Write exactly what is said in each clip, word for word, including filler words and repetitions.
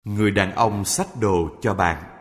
Người đàn ông xách đồ cho bạn.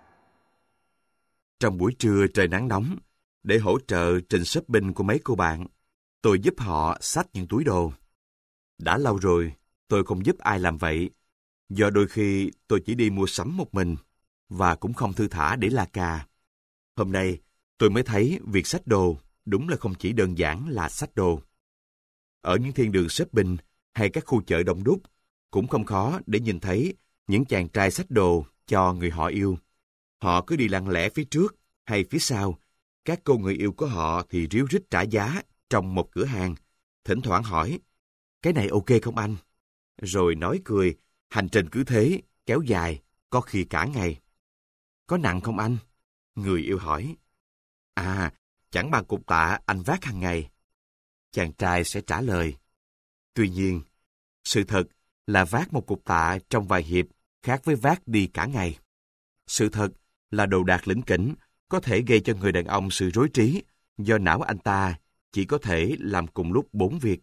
Trong buổi trưa trời nắng nóng, để hỗ trợ trình shopping của mấy cô bạn, tôi giúp họ xách những túi đồ. Đã lâu rồi, tôi không giúp ai làm vậy, do đôi khi tôi chỉ đi mua sắm một mình, và cũng không thư thả để la cà. Hôm nay, tôi mới thấy việc xách đồ đúng là không chỉ đơn giản là xách đồ. Ở những thiên đường shopping hay các khu chợ đông đúc, cũng không khó để nhìn thấy những chàng trai xách đồ cho người họ yêu. Họ cứ đi lặng lẽ phía trước hay phía sau. Các cô người yêu của họ thì ríu rít trả giá trong một cửa hàng. Thỉnh thoảng hỏi, cái này ok không anh? Rồi nói cười, hành trình cứ thế, kéo dài, có khi cả ngày. Có nặng không anh? Người yêu hỏi. À, chẳng bằng cục tạ anh vác hàng ngày. Chàng trai sẽ trả lời. Tuy nhiên, sự thật là vác một cục tạ trong vài hiệp khác với vác đi cả ngày. Sự thật là đồ đạc lỉnh kỉnh có thể gây cho người đàn ông sự rối trí do não anh ta chỉ có thể làm cùng lúc bốn việc.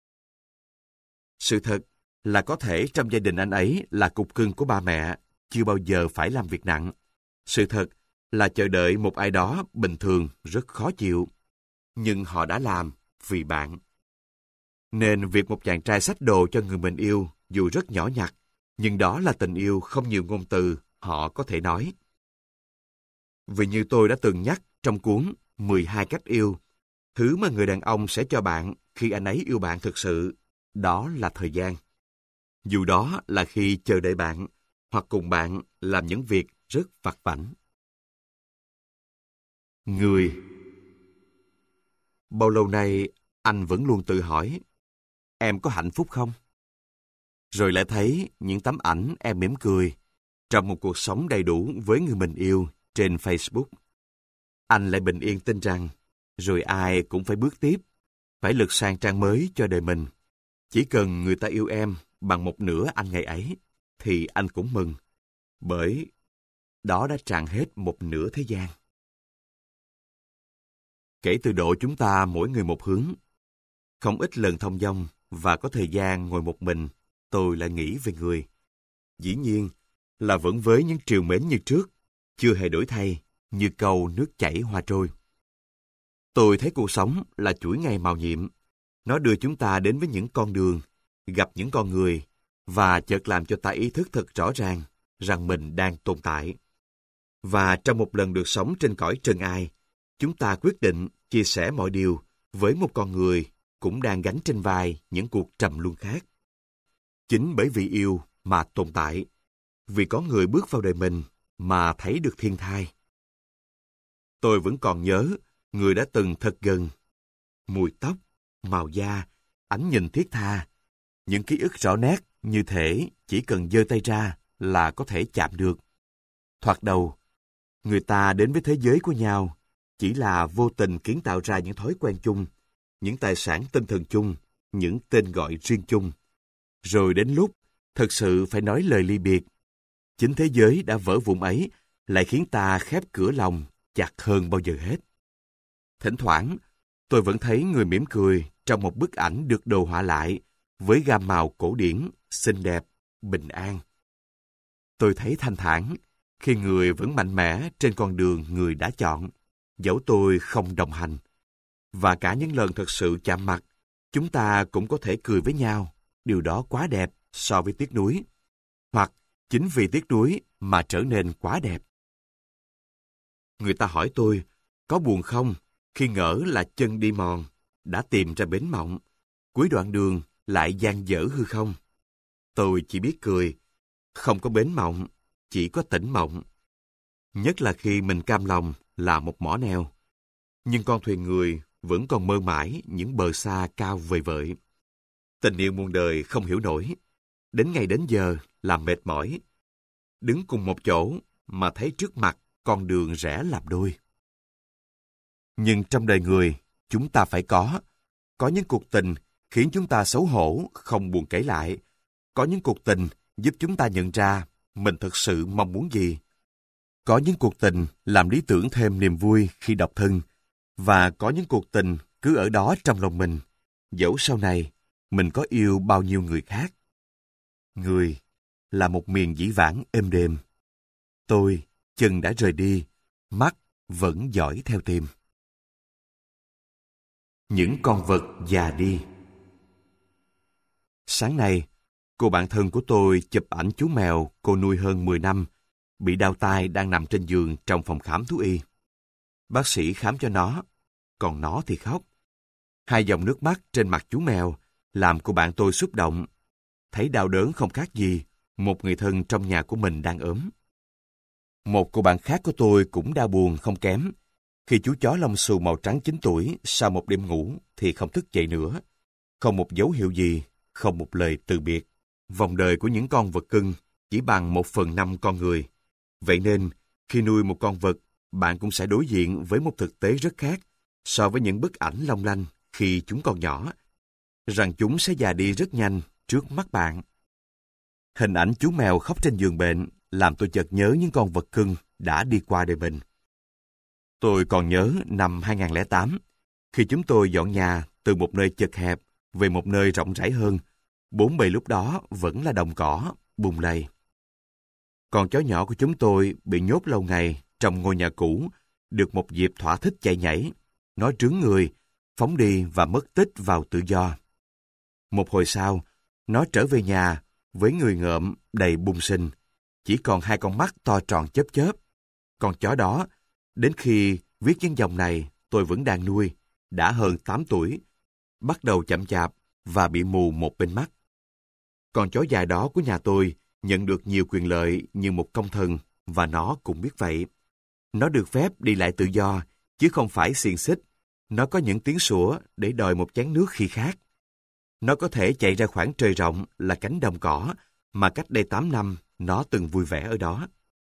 Sự thật là có thể trong gia đình anh ấy là cục cưng của ba mẹ, chưa bao giờ phải làm việc nặng. Sự thật là chờ đợi một ai đó bình thường rất khó chịu, nhưng họ đã làm vì bạn. Nên việc một chàng trai xách đồ cho người mình yêu dù rất nhỏ nhặt, nhưng đó là tình yêu không nhiều ngôn từ họ có thể nói. Vì như tôi đã từng nhắc trong cuốn mười hai cách yêu, thứ mà người đàn ông sẽ cho bạn khi anh ấy yêu bạn thực sự, đó là thời gian. Dù đó là khi chờ đợi bạn, hoặc cùng bạn làm những việc rất vặt vãnh. Người. Bao lâu nay anh vẫn luôn tự hỏi, em có hạnh phúc không? Rồi lại thấy những tấm ảnh em mỉm cười trong một cuộc sống đầy đủ với người mình yêu trên Facebook. Anh lại bình yên tin rằng rồi ai cũng phải bước tiếp, phải lật sang trang mới cho đời mình. Chỉ cần người ta yêu em bằng một nửa anh ngày ấy, thì anh cũng mừng, bởi đó đã tràn hết một nửa thế gian. Kể từ độ chúng ta mỗi người một hướng, không ít lần thông dong và có thời gian ngồi một mình, tôi lại nghĩ về người. Dĩ nhiên là vẫn với những triều mến như trước, chưa hề đổi thay, như câu nước chảy hoa trôi. Tôi thấy cuộc sống là chuỗi ngày màu nhiệm. Nó đưa chúng ta đến với những con đường, gặp những con người, và chợt làm cho ta ý thức thật rõ ràng rằng mình đang tồn tại. Và trong một lần được sống trên cõi trần ai, chúng ta quyết định chia sẻ mọi điều với một con người cũng đang gánh trên vai những cuộc trầm luân khác. Chính bởi vì yêu mà tồn tại, vì có người bước vào đời mình mà thấy được thiên thai. Tôi vẫn còn nhớ người đã từng thật gần. Mùi tóc, màu da, ánh nhìn thiết tha, những ký ức rõ nét như thể chỉ cần giơ tay ra là có thể chạm được. Thoạt đầu, người ta đến với thế giới của nhau chỉ là vô tình kiến tạo ra những thói quen chung, những tài sản tinh thần chung, những tên gọi riêng chung. Rồi đến lúc thật sự phải nói lời ly biệt, chính thế giới đã vỡ vụn ấy lại khiến ta khép cửa lòng chặt hơn bao giờ hết. Thỉnh thoảng, tôi vẫn thấy người mỉm cười trong một bức ảnh được đồ họa lại với gam màu cổ điển, xinh đẹp, bình an. Tôi thấy thanh thản khi người vẫn mạnh mẽ trên con đường người đã chọn, dẫu tôi không đồng hành. Và cả những lần thật sự chạm mặt, chúng ta cũng có thể cười với nhau. Điều đó quá đẹp so với tiếc nuối. Hoặc chính vì tiếc nuối mà trở nên quá đẹp. Người ta hỏi tôi, có buồn không khi ngỡ là chân đi mòn, đã tìm ra bến mộng, cuối đoạn đường lại dang dở hư không? Tôi chỉ biết cười, không có bến mộng, chỉ có tỉnh mộng. Nhất là khi mình cam lòng là một mỏ neo. Nhưng con thuyền người vẫn còn mơ mãi những bờ xa cao vời vợi. Tình yêu muôn đời không hiểu nổi, đến ngày đến giờ làm mệt mỏi. Đứng cùng một chỗ mà thấy trước mặt con đường rẽ làm đôi. Nhưng trong đời người, chúng ta phải có. Có những cuộc tình khiến chúng ta xấu hổ, không buồn kể lại. Có những cuộc tình giúp chúng ta nhận ra mình thực sự mong muốn gì. Có những cuộc tình làm lý tưởng thêm niềm vui khi độc thân. Và có những cuộc tình cứ ở đó trong lòng mình, dẫu sau này mình có yêu bao nhiêu người khác. Người là một miền dĩ vãng êm đềm. Tôi, chân đã rời đi, mắt vẫn dõi theo tìm. Những con vật già đi. Sáng nay, cô bạn thân của tôi chụp ảnh chú mèo cô nuôi hơn mười năm, bị đau tai đang nằm trên giường trong phòng khám thú y. Bác sĩ khám cho nó, còn nó thì khóc. Hai dòng nước mắt trên mặt chú mèo làm cô bạn tôi xúc động. Thấy đau đớn không khác gì một người thân trong nhà của mình đang ốm. Một cô bạn khác của tôi cũng đau buồn không kém. Khi chú chó lông xù màu trắng chín tuổi sau một đêm ngủ thì không thức dậy nữa. Không một dấu hiệu gì, không một lời từ biệt. Vòng đời của những con vật cưng chỉ bằng một phần năm con người. Vậy nên, khi nuôi một con vật, bạn cũng sẽ đối diện với một thực tế rất khác so với những bức ảnh long lanh khi chúng còn nhỏ, rằng chúng sẽ già đi rất nhanh trước mắt bạn. Hình ảnh chú mèo khóc trên giường bệnh làm tôi chợt nhớ những con vật cưng đã đi qua đời mình. Tôi còn nhớ năm hai không không tám, khi chúng tôi dọn nhà từ một nơi chật hẹp về một nơi rộng rãi hơn, bốn bề lúc đó vẫn là đồng cỏ, bùn lầy. Con chó nhỏ của chúng tôi bị nhốt lâu ngày trong ngôi nhà cũ, được một dịp thỏa thích chạy nhảy. Nó trướng người, phóng đi và mất tích vào tự do. Một hồi sau, nó trở về nhà với người ngợm đầy bung sinh, chỉ còn hai con mắt to tròn chớp chớp. Con chó đó, đến khi viết những dòng này tôi vẫn đang nuôi, đã hơn tám tuổi, bắt đầu chậm chạp và bị mù một bên mắt. Con chó dài đó của nhà tôi nhận được nhiều quyền lợi như một công thần, và nó cũng biết vậy. Nó được phép đi lại tự do, chứ không phải xiềng xích. Nó có những tiếng sủa để đòi một chén nước khi khát. Nó có thể chạy ra khoảng trời rộng là cánh đồng cỏ mà cách đây tám năm nó từng vui vẻ ở đó.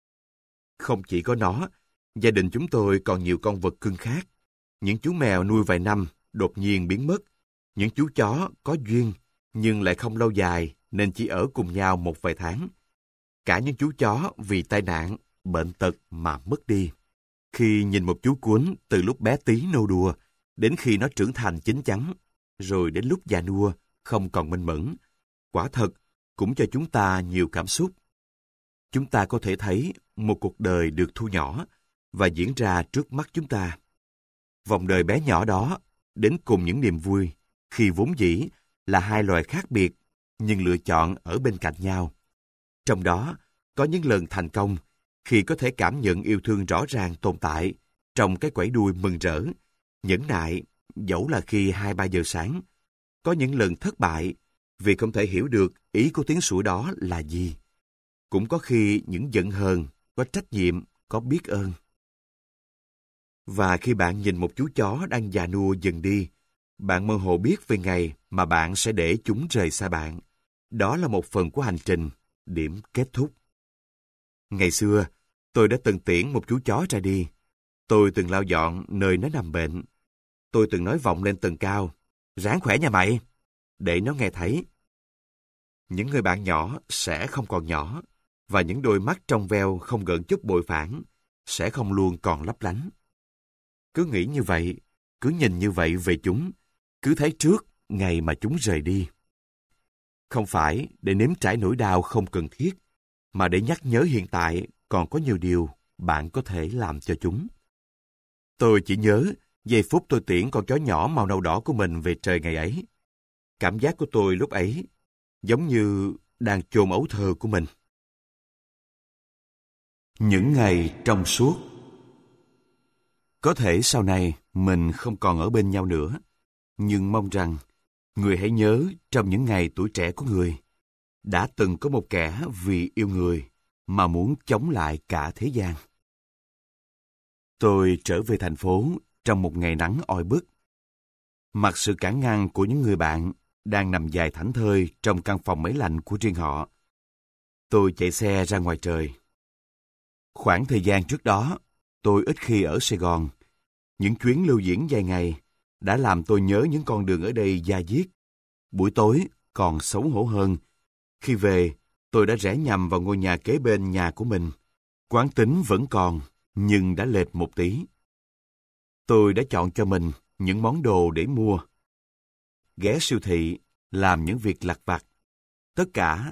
Không chỉ có nó, gia đình chúng tôi còn nhiều con vật cưng khác. Những chú mèo nuôi vài năm đột nhiên biến mất. Những chú chó có duyên nhưng lại không lâu dài nên chỉ ở cùng nhau một vài tháng. Cả những chú chó vì tai nạn, bệnh tật mà mất đi. Khi nhìn một chú cún từ lúc bé tí nô đùa đến khi nó trưởng thành chín chắn, rồi đến lúc già nua không còn minh mẫn, quả thật cũng cho chúng ta nhiều cảm xúc. Chúng ta có thể thấy một cuộc đời được thu nhỏ và diễn ra trước mắt chúng ta. Vòng đời bé nhỏ đó đến cùng những niềm vui khi vốn dĩ là hai loài khác biệt nhưng lựa chọn ở bên cạnh nhau. Trong đó có những lần thành công khi có thể cảm nhận yêu thương rõ ràng tồn tại trong cái quẩy đuôi mừng rỡ, nhẫn nại dẫu là khi hai ba giờ sáng. Có những lần thất bại vì không thể hiểu được ý của tiếng sủa đó là gì. Cũng có khi những giận hờn, có trách nhiệm, có biết ơn. Và khi bạn nhìn một chú chó đang già nua dần đi, bạn mơ hồ biết về ngày mà bạn sẽ để chúng rời xa bạn. Đó là một phần của hành trình, điểm kết thúc. Ngày xưa, tôi đã từng tiễn một chú chó ra đi. Tôi từng lau dọn nơi nó nằm bệnh. Tôi từng nói vọng lên tầng cao, ráng khỏe nha mày, để nó nghe thấy. Những người bạn nhỏ sẽ không còn nhỏ, và những đôi mắt trong veo không gợn chút bội phản, sẽ không luôn còn lấp lánh. Cứ nghĩ như vậy, cứ nhìn như vậy về chúng, cứ thấy trước ngày mà chúng rời đi. Không phải để nếm trải nỗi đau không cần thiết, mà để nhắc nhớ hiện tại còn có nhiều điều bạn có thể làm cho chúng. Tôi chỉ nhớ giây phút tôi tiễn con chó nhỏ màu nâu đỏ của mình về trời ngày ấy. Cảm giác của tôi lúc ấy giống như đang chôn ấu thơ của mình. Những ngày trong suốt. Có thể sau này mình không còn ở bên nhau nữa, nhưng mong rằng người hãy nhớ trong những ngày tuổi trẻ của người, đã từng có một kẻ vì yêu người mà muốn chống lại cả thế gian. Tôi trở về thành phố trong một ngày nắng oi bức. Mặc sự cản ngăn của những người bạn đang nằm dài thảnh thơi trong căn phòng máy lạnh của riêng họ, tôi chạy xe ra ngoài trời. Khoảng thời gian trước đó, tôi ít khi ở Sài Gòn. Những chuyến lưu diễn dài ngày đã làm tôi nhớ những con đường ở đây da diết. Buổi tối còn xấu hổ hơn. Khi về, tôi đã rẽ nhầm vào ngôi nhà kế bên nhà của mình. Quán tính vẫn còn, nhưng đã lệch một tí. Tôi đã chọn cho mình những món đồ để mua. Ghé siêu thị, làm những việc lặt vặt. Tất cả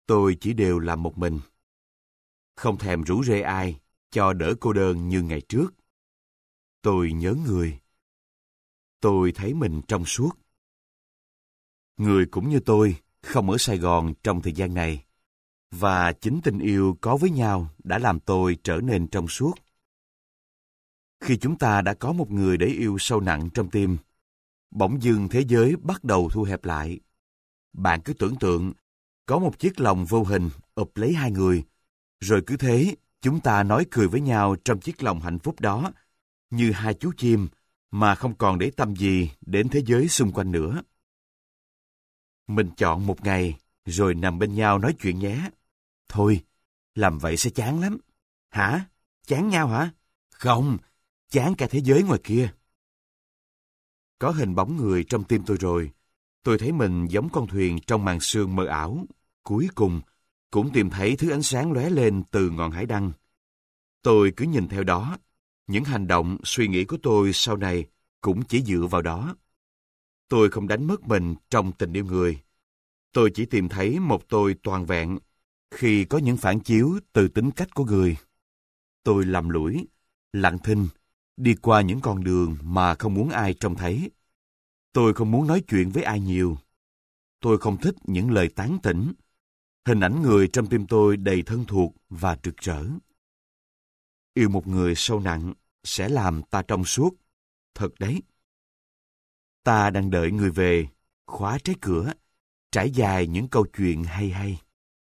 tôi chỉ đều làm một mình. Không thèm rủ rê ai, cho đỡ cô đơn như ngày trước. Tôi nhớ người. Tôi thấy mình trong suốt. Người cũng như tôi, không ở Sài Gòn trong thời gian này. Và chính tình yêu có với nhau đã làm tôi trở nên trong suốt. Khi chúng ta đã có một người để yêu sâu nặng trong tim, bỗng dưng thế giới bắt đầu thu hẹp lại. Bạn cứ tưởng tượng, có một chiếc lồng vô hình ụp lấy hai người, rồi cứ thế, chúng ta nói cười với nhau trong chiếc lồng hạnh phúc đó, như hai chú chim mà không còn để tâm gì đến thế giới xung quanh nữa. Mình chọn một ngày, rồi nằm bên nhau nói chuyện nhé. Thôi, làm vậy sẽ chán lắm. Hả? Chán nhau hả? Không, chán cả thế giới ngoài kia. Có hình bóng người trong tim tôi rồi. Tôi thấy mình giống con thuyền trong màn sương mờ ảo. Cuối cùng, cũng tìm thấy thứ ánh sáng lóe lên từ ngọn hải đăng. Tôi cứ nhìn theo đó. Những hành động, suy nghĩ của tôi sau này cũng chỉ dựa vào đó. Tôi không đánh mất mình trong tình yêu người. Tôi chỉ tìm thấy một tôi toàn vẹn khi có những phản chiếu từ tính cách của người. Tôi lầm lũi, lặng thinh, đi qua những con đường mà không muốn ai trông thấy. Tôi không muốn nói chuyện với ai nhiều. Tôi không thích những lời tán tỉnh. Hình ảnh người trong tim tôi đầy thân thuộc và rực rỡ. Yêu một người sâu nặng sẽ làm ta trong suốt. Thật đấy. Ta đang đợi người về, khóa trái cửa, trải dài những câu chuyện hay hay.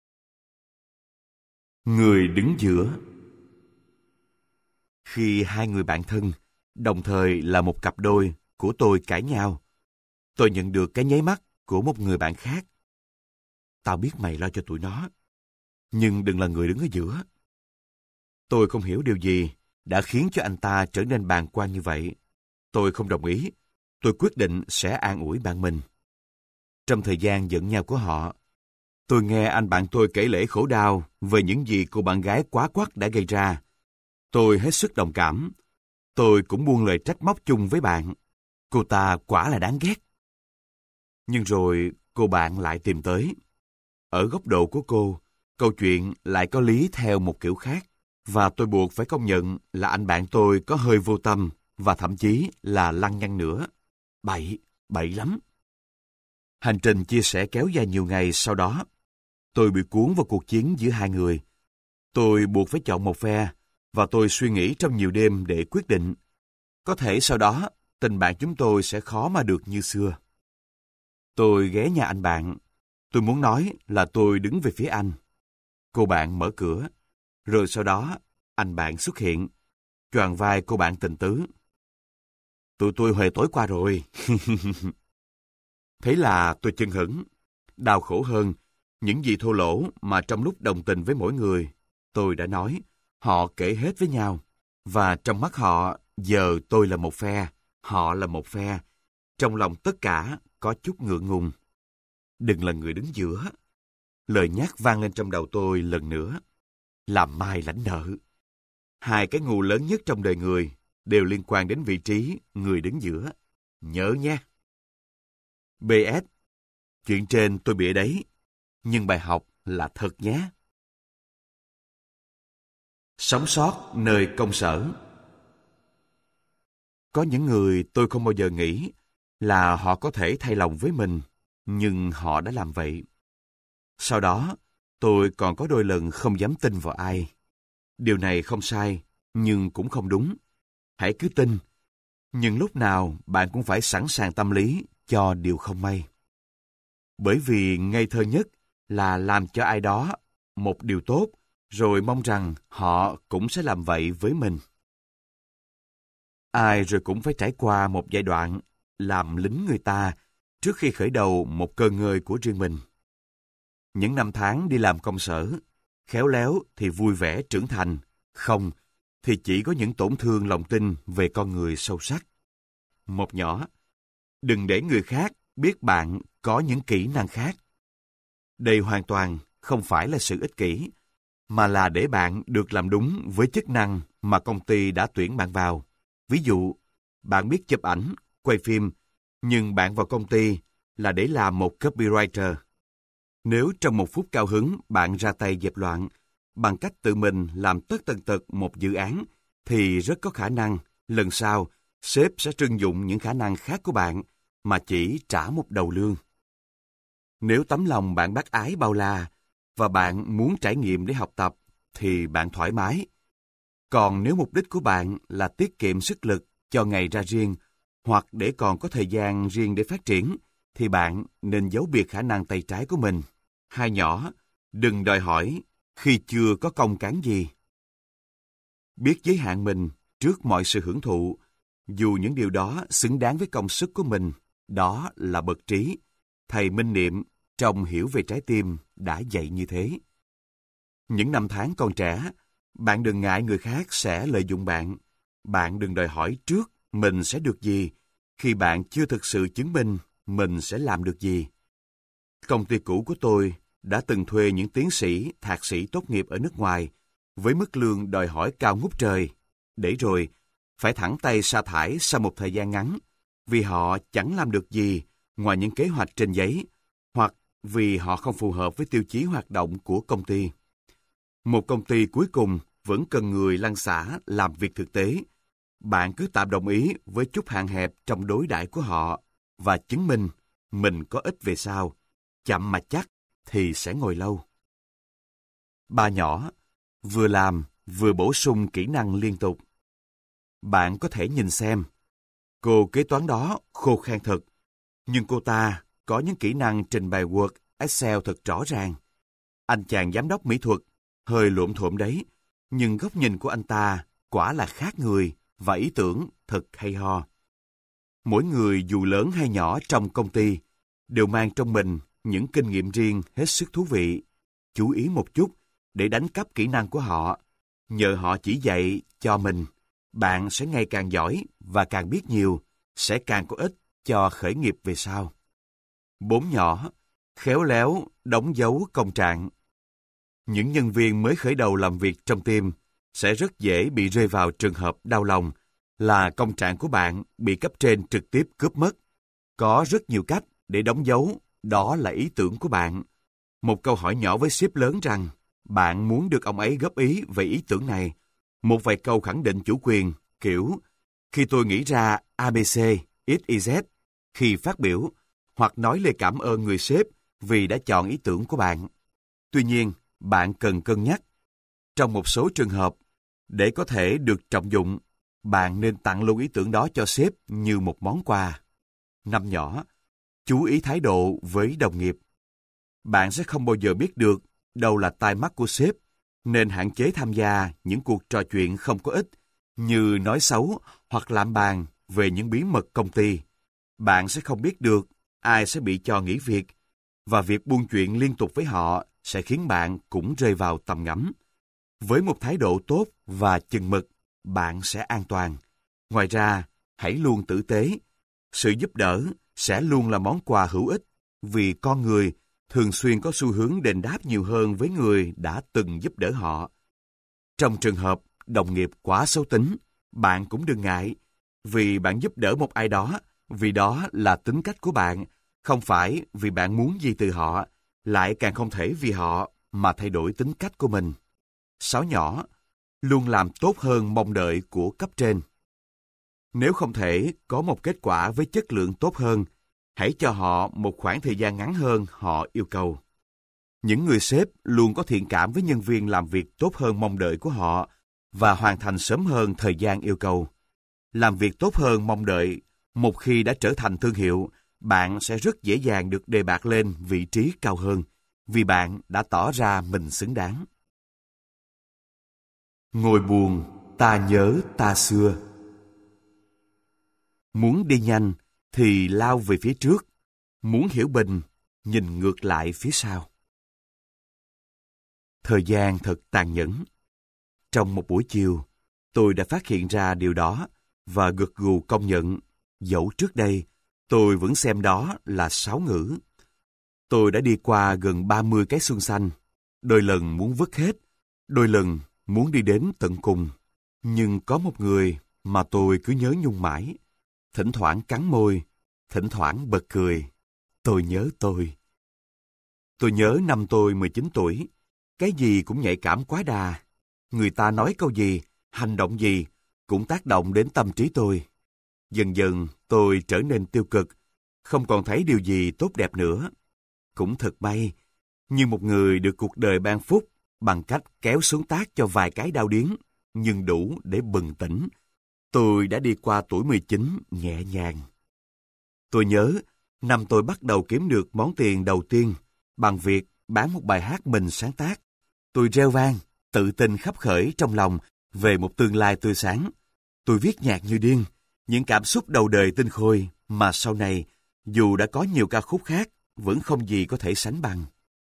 Người đứng giữa. Khi hai người bạn thân, đồng thời là một cặp đôi của tôi cãi nhau, tôi nhận được cái nháy mắt của một người bạn khác. Tao biết mày lo cho tụi nó, nhưng đừng là người đứng ở giữa. Tôi không hiểu điều gì đã khiến cho anh ta trở nên bàng quan như vậy. Tôi không đồng ý. Tôi quyết định sẽ an ủi bạn mình. Trong thời gian giận nhau của họ, tôi nghe anh bạn tôi kể lể khổ đau về những gì cô bạn gái quá quắt đã gây ra. Tôi hết sức đồng cảm. Tôi cũng buông lời trách móc chung với bạn. Cô ta quả là đáng ghét. Nhưng rồi cô bạn lại tìm tới. Ở góc độ của cô, câu chuyện lại có lý theo một kiểu khác. Và tôi buộc phải công nhận là anh bạn tôi có hơi vô tâm và thậm chí là lăng nhăng nữa. Bậy, bậy lắm. Hành trình chia sẻ kéo dài nhiều ngày sau đó. Tôi bị cuốn vào cuộc chiến giữa hai người. Tôi buộc phải chọn một phe và tôi suy nghĩ trong nhiều đêm để quyết định. Có thể sau đó, tình bạn chúng tôi sẽ khó mà được như xưa. Tôi ghé nhà anh bạn. Tôi muốn nói là tôi đứng về phía anh. Cô bạn mở cửa. Rồi sau đó, anh bạn xuất hiện. Choàng vai cô bạn tình tứ. Tụi tôi huề tối qua rồi. Thế là tôi chưng hửng. Đau khổ hơn, những gì thô lỗ mà trong lúc đồng tình với mỗi người, tôi đã nói, họ kể hết với nhau. Và trong mắt họ, giờ tôi là một phe, họ là một phe. Trong lòng tất cả có chút ngượng ngùng. Đừng là người đứng giữa. Lời nhắc vang lên trong đầu tôi lần nữa. Làm mai lãnh nợ. Hai cái ngu lớn nhất trong đời người đều liên quan đến vị trí người đứng giữa. Nhớ nhé. bê ét. Chuyện trên tôi bịa đấy, nhưng bài học là thật nhé. Sống sót nơi công sở. Có những người tôi không bao giờ nghĩ là họ có thể thay lòng với mình, nhưng họ đã làm vậy. Sau đó, tôi còn có đôi lần không dám tin vào ai. Điều này không sai, nhưng cũng không đúng. Hãy cứ tin. Nhưng lúc nào bạn cũng phải sẵn sàng tâm lý cho điều không may. Bởi vì ngây thơ nhất là làm cho ai đó một điều tốt, rồi mong rằng họ cũng sẽ làm vậy với mình. Ai rồi cũng phải trải qua một giai đoạn làm lính người ta trước khi khởi đầu một cơ ngơi của riêng mình. Những năm tháng đi làm công sở, khéo léo thì vui vẻ trưởng thành, không thì chỉ có những tổn thương lòng tin về con người sâu sắc. Một nhỏ, đừng để người khác biết bạn có những kỹ năng khác. Đây hoàn toàn không phải là sự ích kỷ, mà là để bạn được làm đúng với chức năng mà công ty đã tuyển bạn vào. Ví dụ, bạn biết chụp ảnh, quay phim, nhưng bạn vào công ty là để làm một copywriter. Nếu trong một phút cao hứng bạn ra tay dẹp loạn, bằng cách tự mình làm tất tần tật một dự án, thì rất có khả năng lần sau sếp sẽ trưng dụng những khả năng khác của bạn mà chỉ trả một đầu lương. Nếu tấm lòng bạn bác ái bao la và bạn muốn trải nghiệm để học tập thì bạn thoải mái. Còn nếu mục đích của bạn là tiết kiệm sức lực cho ngày ra riêng hoặc để còn có thời gian riêng để phát triển, thì bạn nên giấu biệt khả năng tay trái của mình. Hai nhỏ, đừng đòi hỏi khi chưa có công cán gì. Biết giới hạn mình trước mọi sự hưởng thụ, dù những điều đó xứng đáng với công sức của mình, đó là bậc trí. Thầy Minh Niệm trong Hiểu về trái tim đã dạy như thế. Những năm tháng còn trẻ, bạn đừng ngại người khác sẽ lợi dụng bạn. Bạn đừng đòi hỏi trước mình sẽ được gì khi bạn chưa thực sự chứng minh mình sẽ làm được gì. Công ty cũ của tôi đã từng thuê những tiến sĩ, thạc sĩ tốt nghiệp ở nước ngoài với mức lương đòi hỏi cao ngút trời, để rồi phải thẳng tay sa thải sau một thời gian ngắn vì họ chẳng làm được gì ngoài những kế hoạch trên giấy, hoặc vì họ không phù hợp với tiêu chí hoạt động của công ty. Một công ty cuối cùng vẫn cần người lăn xả làm việc thực tế. Bạn cứ tạm đồng ý với chút hạn hẹp trong đối đãi của họ và chứng minh mình có ích về sau. Chậm mà chắc thì sẽ ngồi lâu. Ba nhỏ, vừa làm vừa bổ sung kỹ năng liên tục. Bạn có thể nhìn xem, cô kế toán đó khô khan thật, nhưng cô ta có những kỹ năng trình bày Word, Excel thật rõ ràng. Anh chàng giám đốc mỹ thuật hơi lộn thộm đấy, nhưng góc nhìn của anh ta quả là khác người và ý tưởng thật hay ho. Mỗi người dù lớn hay nhỏ trong công ty đều mang trong mình những kinh nghiệm riêng hết sức thú vị. Chú ý một chút để đánh cắp kỹ năng của họ. Nhờ họ chỉ dạy cho mình, bạn sẽ ngày càng giỏi và càng biết nhiều, sẽ càng có ích cho khởi nghiệp về sau. Bốn nhỏ, khéo léo đóng dấu công trạng. Những nhân viên mới khởi đầu làm việc trong team sẽ rất dễ bị rơi vào trường hợp đau lòng là công trạng của bạn bị cấp trên trực tiếp cướp mất. Có rất nhiều cách để đóng dấu, đó là ý tưởng của bạn. Một câu hỏi nhỏ với sếp lớn rằng bạn muốn được ông ấy góp ý về ý tưởng này. Một vài câu khẳng định chủ quyền, kiểu khi tôi nghĩ ra a bê xê, ích i dét khi phát biểu, hoặc nói lời cảm ơn người sếp vì đã chọn ý tưởng của bạn. Tuy nhiên, bạn cần cân nhắc. Trong một số trường hợp, để có thể được trọng dụng, bạn nên tặng luôn ý tưởng đó cho sếp như một món quà. Năm nhỏ, chú ý thái độ với đồng nghiệp. Bạn sẽ không bao giờ biết được đâu là tai mắt của sếp, nên hạn chế tham gia những cuộc trò chuyện không có ích, như nói xấu hoặc lạm bàn về những bí mật công ty. Bạn sẽ không biết được ai sẽ bị cho nghỉ việc, và việc buôn chuyện liên tục với họ sẽ khiến bạn cũng rơi vào tầm ngắm. Với một thái độ tốt và chừng mực, bạn sẽ an toàn. Ngoài ra, hãy luôn tử tế. Sự giúp đỡ sẽ luôn là món quà hữu ích, vì con người thường xuyên có xu hướng đền đáp nhiều hơn với người đã từng giúp đỡ họ. Trong trường hợp đồng nghiệp quá xấu tính, bạn cũng đừng ngại, vì bạn giúp đỡ một ai đó, vì đó là tính cách của bạn, không phải vì bạn muốn gì từ họ, lại càng không thể vì họ mà thay đổi tính cách của mình. Sáu nhỏ, luôn làm tốt hơn mong đợi của cấp trên. Nếu không thể có một kết quả với chất lượng tốt hơn, hãy cho họ một khoảng thời gian ngắn hơn họ yêu cầu. Những người sếp luôn có thiện cảm với nhân viên làm việc tốt hơn mong đợi của họ và hoàn thành sớm hơn thời gian yêu cầu. Làm việc tốt hơn mong đợi, một khi đã trở thành thương hiệu, bạn sẽ rất dễ dàng được đề bạt lên vị trí cao hơn, vì bạn đã tỏ ra mình xứng đáng. Ngồi buồn, ta nhớ ta xưa. Muốn đi nhanh thì lao về phía trước, muốn hiểu bình, nhìn ngược lại phía sau. Thời gian thật tàn nhẫn. Trong một buổi chiều, tôi đã phát hiện ra điều đó và gật gù công nhận, dẫu trước đây tôi vẫn xem đó là sáo ngữ. Tôi đã đi qua gần ba mươi cái xuân xanh, đôi lần muốn vứt hết, đôi lần muốn đi đến tận cùng. Nhưng có một người mà tôi cứ nhớ nhung mãi, thỉnh thoảng cắn môi, thỉnh thoảng bật cười. Tôi nhớ tôi. Tôi nhớ năm tôi mười chín tuổi, cái gì cũng nhạy cảm quá đà. Người ta nói câu gì, hành động gì cũng tác động đến tâm trí tôi. Dần dần tôi trở nên tiêu cực, không còn thấy điều gì tốt đẹp nữa. Cũng thật may, như một người được cuộc đời ban phúc bằng cách kéo xuống tát cho vài cái đau điếng, nhưng đủ để bừng tỉnh. Tôi đã đi qua tuổi mười chín nhẹ nhàng. Tôi nhớ, năm tôi bắt đầu kiếm được món tiền đầu tiên bằng việc bán một bài hát mình sáng tác. Tôi reo vang, tự tin khắp khởi trong lòng về một tương lai tươi sáng. Tôi viết nhạc như điên, những cảm xúc đầu đời tinh khôi mà sau này, dù đã có nhiều ca khúc khác, vẫn không gì có thể sánh bằng.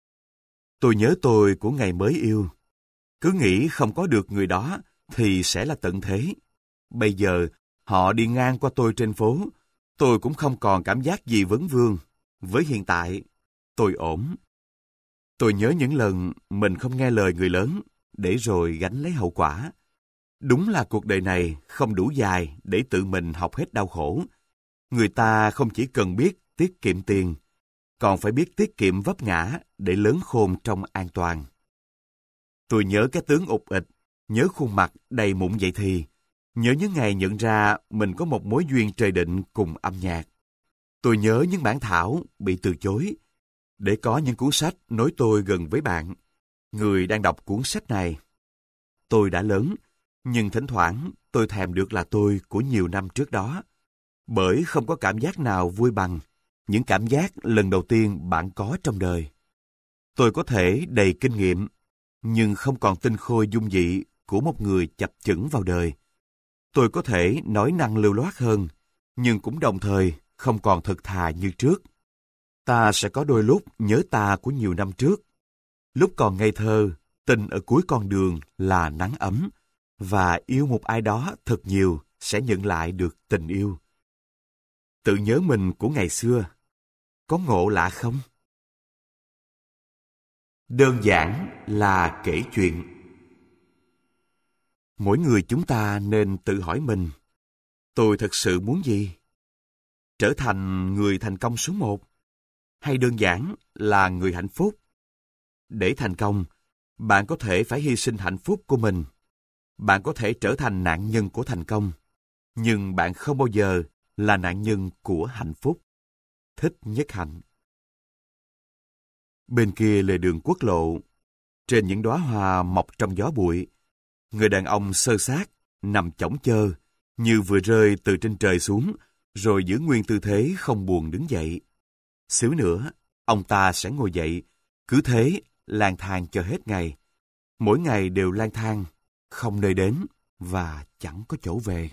Tôi nhớ tôi của ngày mới yêu. Cứ nghĩ không có được người đó thì sẽ là tận thế. Bây giờ, họ đi ngang qua tôi trên phố, tôi cũng không còn cảm giác gì vấn vương. Với hiện tại, tôi ổn. Tôi nhớ những lần mình không nghe lời người lớn, để rồi gánh lấy hậu quả. Đúng là cuộc đời này không đủ dài để tự mình học hết đau khổ. Người ta không chỉ cần biết tiết kiệm tiền, còn phải biết tiết kiệm vấp ngã để lớn khôn trong an toàn. Tôi nhớ cái tướng ụt ịch, nhớ khuôn mặt đầy mụn vậy thì, nhớ những ngày nhận ra mình có một mối duyên trời định cùng âm nhạc. Tôi nhớ những bản thảo bị từ chối, để có những cuốn sách nối tôi gần với bạn, người đang đọc cuốn sách này. Tôi đã lớn, nhưng thỉnh thoảng tôi thèm được là tôi của nhiều năm trước đó, bởi không có cảm giác nào vui bằng những cảm giác lần đầu tiên bạn có trong đời. Tôi có thể đầy kinh nghiệm, nhưng không còn tinh khôi dung dị của một người chập chững vào đời. Tôi có thể nói năng lưu loát hơn, nhưng cũng đồng thời không còn thật thà như trước. Ta sẽ có đôi lúc nhớ ta của nhiều năm trước. Lúc còn ngây thơ, tình ở cuối con đường là nắng ấm, và yêu một ai đó thật nhiều sẽ nhận lại được tình yêu. Tự nhớ mình của ngày xưa, có ngộ lạ không? Đơn giản là kể chuyện. Mỗi người chúng ta nên tự hỏi mình, tôi thật sự muốn gì? Trở thành người thành công số một? Hay đơn giản là người hạnh phúc? Để thành công, bạn có thể phải hy sinh hạnh phúc của mình. Bạn có thể trở thành nạn nhân của thành công, nhưng bạn không bao giờ là nạn nhân của hạnh phúc. Thích Nhất Hạnh. Bên kia lề đường quốc lộ, trên những đóa hoa mọc trong gió bụi, người đàn ông xơ xác, nằm chõng chơ, như vừa rơi từ trên trời xuống, rồi giữ nguyên tư thế không buồn đứng dậy. Xíu nữa, ông ta sẽ ngồi dậy, cứ thế lang thang cho hết ngày. Mỗi ngày đều lang thang, không nơi đến và chẳng có chỗ về.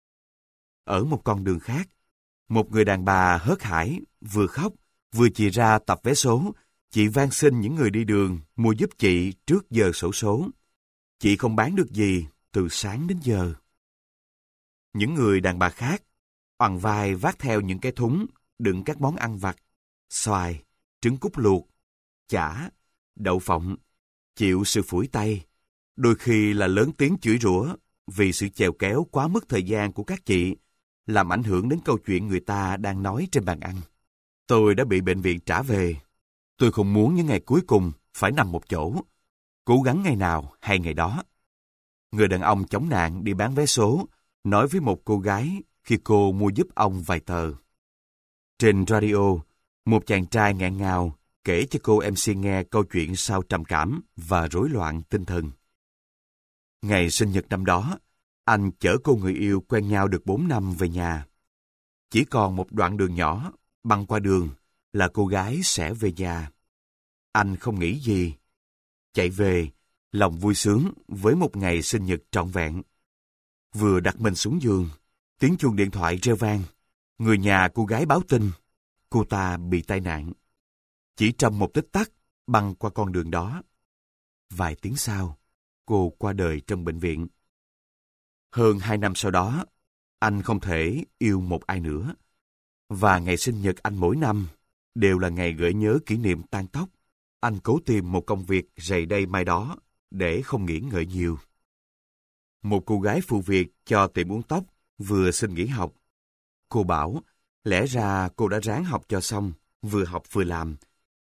Ở một con đường khác, một người đàn bà hớt hải, vừa khóc, vừa chì ra tập vé số. Chị van xin những người đi đường mua giúp chị trước giờ xổ số. Chị không bán được gì từ sáng đến giờ. Những người đàn bà khác, oằn vai vác theo những cái thúng đựng các món ăn vặt, xoài, trứng cút luộc, chả, đậu phộng, chịu sự phủi tay, đôi khi là lớn tiếng chửi rủa vì sự chèo kéo quá mức thời gian của các chị, làm ảnh hưởng đến câu chuyện người ta đang nói trên bàn ăn. Tôi đã bị bệnh viện trả về. Tôi không muốn những ngày cuối cùng phải nằm một chỗ, cố gắng ngày nào hay ngày đó. Người đàn ông chống nạn đi bán vé số, nói với một cô gái khi cô mua giúp ông vài tờ. Trên radio, một chàng trai nghẹn ngào kể cho cô em xê nghe câu chuyện sau trầm cảm và rối loạn tinh thần. Ngày sinh nhật năm đó, anh chở cô người yêu quen nhau được bốn năm về nhà. Chỉ còn một đoạn đường nhỏ, băng qua đường, là cô gái sẽ về nhà. Anh không nghĩ gì. Chạy về, lòng vui sướng với một ngày sinh nhật trọn vẹn. Vừa đặt mình xuống giường, tiếng chuông điện thoại reo vang. Người nhà cô gái báo tin, cô ta bị tai nạn. Chỉ trong một tích tắc, băng qua con đường đó. Vài tiếng sau, cô qua đời trong bệnh viện. Hơn hai năm sau đó, anh không thể yêu một ai nữa. Và ngày sinh nhật anh mỗi năm đều là ngày gợi nhớ kỷ niệm tan tóc. Anh cố tìm một công việc rày đây mai đó để không nghĩ ngợi nhiều. Một cô gái phụ việc cho tiệm uống tóc vừa xin nghỉ học. Cô bảo, lẽ ra cô đã ráng học cho xong, vừa học vừa làm.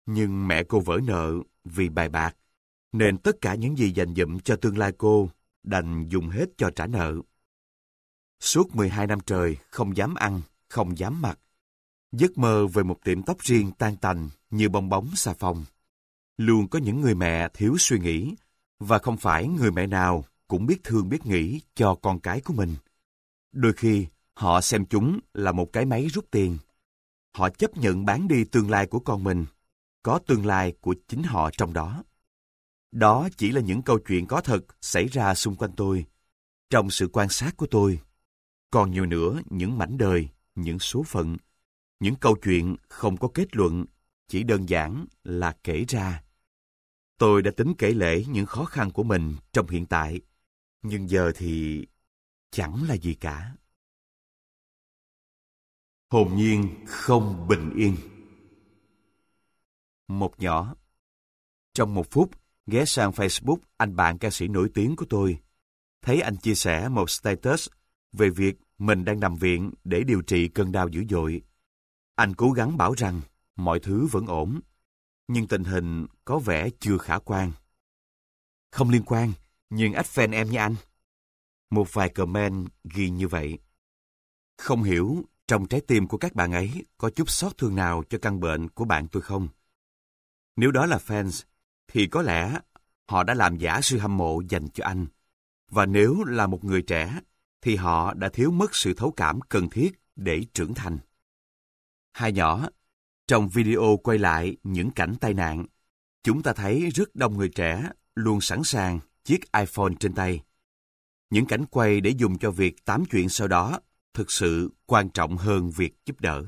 Nhưng mẹ cô vỡ nợ vì bài bạc, nên tất cả những gì dành dụm cho tương lai cô đành dùng hết cho trả nợ. Suốt mười hai năm trời không dám ăn, không dám mặc. Giấc mơ về một tiệm tóc riêng tan tành như bong bóng xà phòng. Luôn có những người mẹ thiếu suy nghĩ, và không phải người mẹ nào cũng biết thương biết nghĩ cho con cái của mình. Đôi khi, họ xem chúng là một cái máy rút tiền. Họ chấp nhận bán đi tương lai của con mình, có tương lai của chính họ trong đó. Đó chỉ là những câu chuyện có thật xảy ra xung quanh tôi, trong sự quan sát của tôi. Còn nhiều nữa những mảnh đời, những số phận, những câu chuyện không có kết luận, chỉ đơn giản là kể ra. Tôi đã tính kể lể những khó khăn của mình trong hiện tại, nhưng giờ thì chẳng là gì cả. Hồn nhiên không bình yên. Một nhỏ. Trong một phút, ghé sang Facebook anh bạn ca sĩ nổi tiếng của tôi. Thấy anh chia sẻ một status về việc mình đang nằm viện để điều trị cơn đau dữ dội. Anh cố gắng bảo rằng mọi thứ vẫn ổn, nhưng tình hình có vẻ chưa khả quan. Không liên quan, nhưng ách fan em nha anh. Một vài comment ghi như vậy. Không hiểu trong trái tim của các bạn ấy có chút xót thương nào cho căn bệnh của bạn tôi không? Nếu đó là fans, thì có lẽ họ đã làm giả sự hâm mộ dành cho anh. Và nếu là một người trẻ, thì họ đã thiếu mất sự thấu cảm cần thiết để trưởng thành. Hai nhỏ, trong video quay lại những cảnh tai nạn, chúng ta thấy rất đông người trẻ luôn sẵn sàng chiếc iPhone trên tay. Những cảnh quay để dùng cho việc tám chuyện sau đó thực sự quan trọng hơn việc giúp đỡ.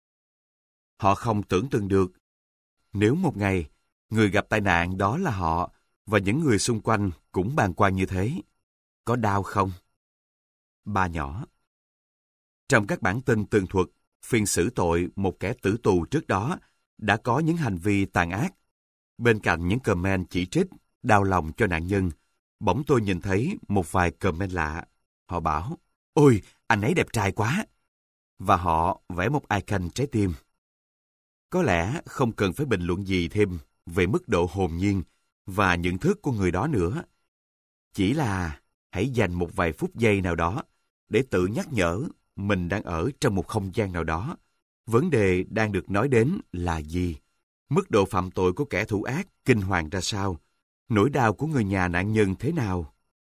Họ không tưởng tượng được, nếu một ngày người gặp tai nạn đó là họ và những người xung quanh cũng bàng quan như thế, có đau không? Ba nhỏ. Trong các bản tin tường thuật phiên xử tội một kẻ tử tù trước đó đã có những hành vi tàn ác. Bên cạnh những comment chỉ trích, đau lòng cho nạn nhân, bỗng tôi nhìn thấy một vài comment lạ. Họ bảo, ôi, anh ấy đẹp trai quá. Và họ vẽ một icon trái tim. Có lẽ không cần phải bình luận gì thêm về mức độ hồn nhiên và nhận thức của người đó nữa. Chỉ là hãy dành một vài phút giây nào đó để tự nhắc nhở mình đang ở trong một không gian nào đó. Vấn đề đang được nói đến là gì? Mức độ phạm tội của kẻ thủ ác kinh hoàng ra sao? Nỗi đau của người nhà nạn nhân thế nào?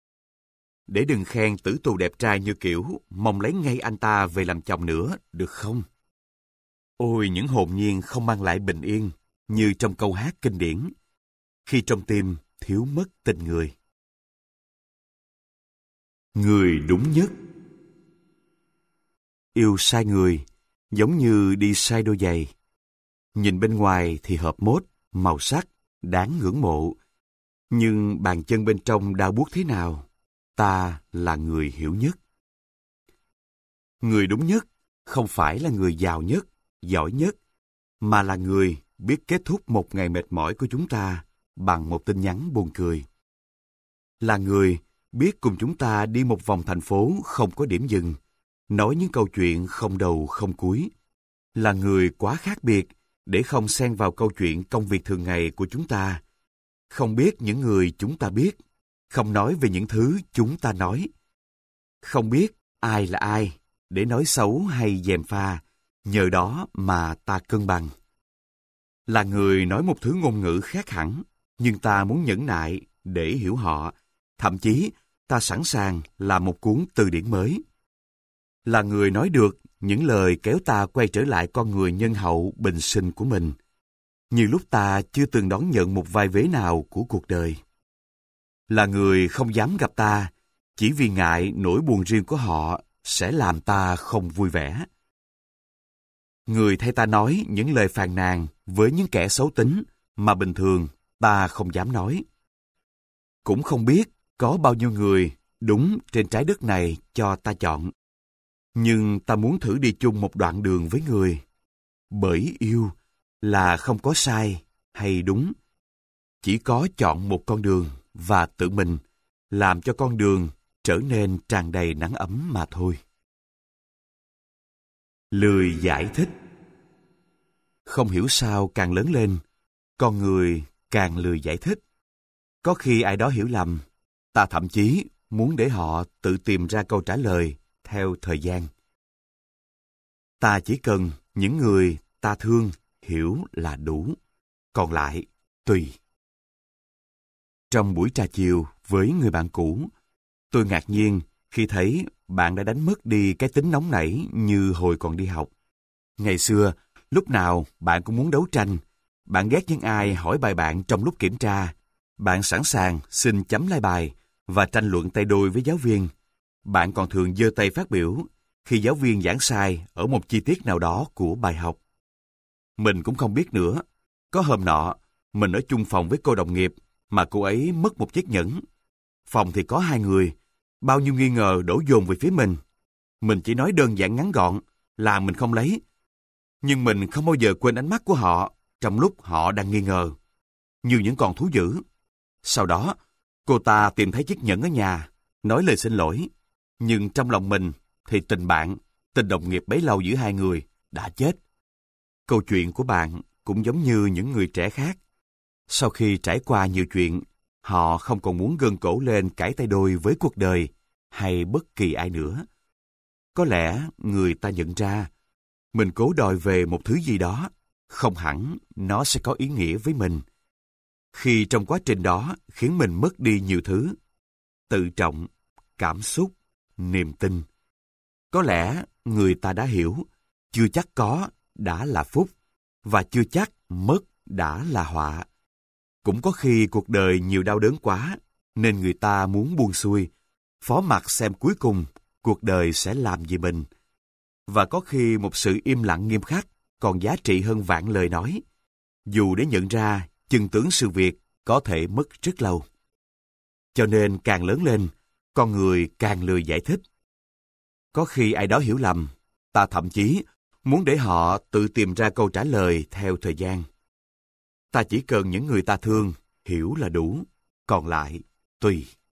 Để đừng khen tử tù đẹp trai như kiểu mong lấy ngay anh ta về làm chồng nữa, được không? Ôi, những hồn nhiên không mang lại bình yên, như trong câu hát kinh điển, khi trong tim thiếu mất tình người. Người đúng nhất. Yêu sai người, giống như đi sai đôi giày. Nhìn bên ngoài thì hợp mốt, màu sắc, đáng ngưỡng mộ. Nhưng bàn chân bên trong đau buốt thế nào, ta là người hiểu nhất. Người đúng nhất không phải là người giàu nhất, giỏi nhất, mà là người biết kết thúc một ngày mệt mỏi của chúng ta bằng một tin nhắn buồn cười. Là người biết cùng chúng ta đi một vòng thành phố không có điểm dừng, nói những câu chuyện không đầu không cuối. Là người quá khác biệt để không xen vào câu chuyện công việc thường ngày của chúng ta. Không biết những người chúng ta biết, không nói về những thứ chúng ta nói. Không biết ai là ai để nói xấu hay gièm pha, nhờ đó mà ta cân bằng. Là người nói một thứ ngôn ngữ khác hẳn, nhưng ta muốn nhẫn nại để hiểu họ, thậm chí ta sẵn sàng làm một cuốn từ điển mới. Là người nói được những lời kéo ta quay trở lại con người nhân hậu bình sinh của mình, như lúc ta chưa từng đón nhận một vai vế nào của cuộc đời. Là người không dám gặp ta, chỉ vì ngại nỗi buồn riêng của họ sẽ làm ta không vui vẻ. Người thay ta nói những lời phàn nàn với những kẻ xấu tính mà bình thường ta không dám nói. Cũng không biết có bao nhiêu người đúng trên trái đất này cho ta chọn. Nhưng ta muốn thử đi chung một đoạn đường với người. Bởi yêu là không có sai hay đúng. Chỉ có chọn một con đường và tự mình làm cho con đường trở nên tràn đầy nắng ấm mà thôi. Lười giải thích. Không hiểu sao càng lớn lên, Con người càng lười giải thích. Có khi ai đó hiểu lầm, ta thậm chí muốn để họ tự tìm ra câu trả lời theo thời gian. Ta chỉ cần những người ta thương hiểu là đủ, còn lại tùy. Trong buổi trà chiều với người bạn cũ, tôi ngạc nhiên khi thấy bạn đã đánh mất đi cái tính nóng nảy như hồi còn đi học. Ngày xưa, lúc nào bạn cũng muốn đấu tranh. Bạn ghét những ai hỏi bài bạn trong lúc kiểm tra. Bạn sẵn sàng xin chấm lai bài và tranh luận tay đôi với giáo viên. Bạn còn thường giơ tay phát biểu khi giáo viên giảng sai ở một chi tiết nào đó của bài học. Mình cũng không biết nữa. Có hôm nọ, mình ở chung phòng với cô đồng nghiệp mà cô ấy mất một chiếc nhẫn. Phòng thì có hai người, bao nhiêu nghi ngờ đổ dồn về phía mình. Mình chỉ nói đơn giản ngắn gọn là mình không lấy. Nhưng mình không bao giờ quên ánh mắt của họ trong lúc họ đang nghi ngờ, như những con thú dữ. Sau đó, cô ta tìm thấy chiếc nhẫn ở nhà, nói lời xin lỗi. Nhưng trong lòng mình thì tình bạn, tình đồng nghiệp bấy lâu giữa hai người đã chết. Câu chuyện của bạn cũng giống như những người trẻ khác. Sau khi trải qua nhiều chuyện, họ không còn muốn gân cổ lên cãi tay đôi với cuộc đời hay bất kỳ ai nữa. Có lẽ người ta nhận ra mình cố đòi về một thứ gì đó, không hẳn nó sẽ có ý nghĩa với mình. Khi trong quá trình đó khiến mình mất đi nhiều thứ, tự trọng, cảm xúc, niềm tin. Có lẽ người ta đã hiểu, chưa chắc có đã là phúc, và chưa chắc mất đã là họa. Cũng có khi cuộc đời nhiều đau đớn quá, nên người ta muốn buông xuôi, phó mặc xem cuối cùng cuộc đời sẽ làm gì mình. Và có khi một sự im lặng nghiêm khắc còn giá trị hơn vạn lời nói, dù để nhận ra chân tướng sự việc có thể mất rất lâu. Cho nên càng lớn lên, con người càng lười giải thích. Có khi ai đó hiểu lầm, ta thậm chí muốn để họ tự tìm ra câu trả lời theo thời gian. Ta chỉ cần những người ta thương hiểu là đủ, còn lại tùy.